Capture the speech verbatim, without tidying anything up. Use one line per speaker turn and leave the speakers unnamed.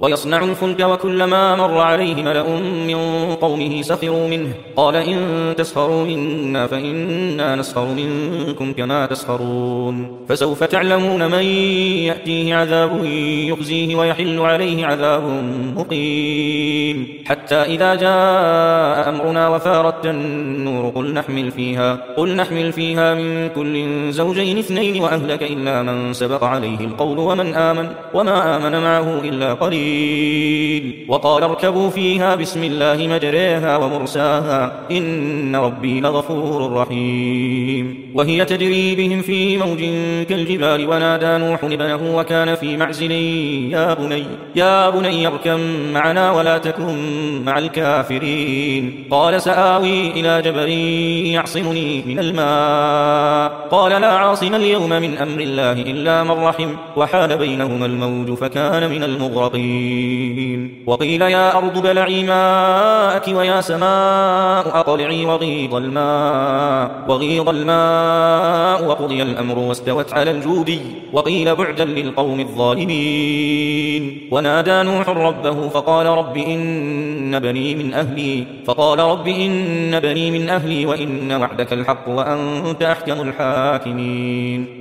ويصنع الفلك وكلما مر عليه ملأ من قومه سخروا منه قال إن تسخروا منا فإنا نسخر منكم كما تسخرون فسوف تعلمون من يأتيه عذاب يخزيه ويحل عليه عذاب مقيم حتى إذا جاء أمرنا وفارت النور قل نحمل فيها, قل نحمل فيها من كل زوجين اثنين وأهلك إلا من سبق عليه القول ومن آمن وما آمن معه إلا قليل وقال اركبوا فيها بسم الله مجريها ومرساها إن ربي لغفور رحيم وهي تجري بهم في موج كالجبال ونادى نوح ابنه وكان في معزل يا بني, يا بني اركب معنا ولا تكن مع الكافرين قال سآوي إلى جبل يعصمني من الماء قال لا عاصم اليوم من أمر الله إلا من رحم وحال بينهما الموج فكان من المغرقين وقيل يا أرض بلعي ماءك ويا سماء أقلعي وغيض الماء, وغيض الماء وقضي الأمر واستوت على الجودي وقيل بعدا للقوم الظالمين ونادى نوح ربه فقال رب إن بني من أهلي فقال رب إن بني من أهلي وإن وعدك الحق وأنت أحكم الحاكمين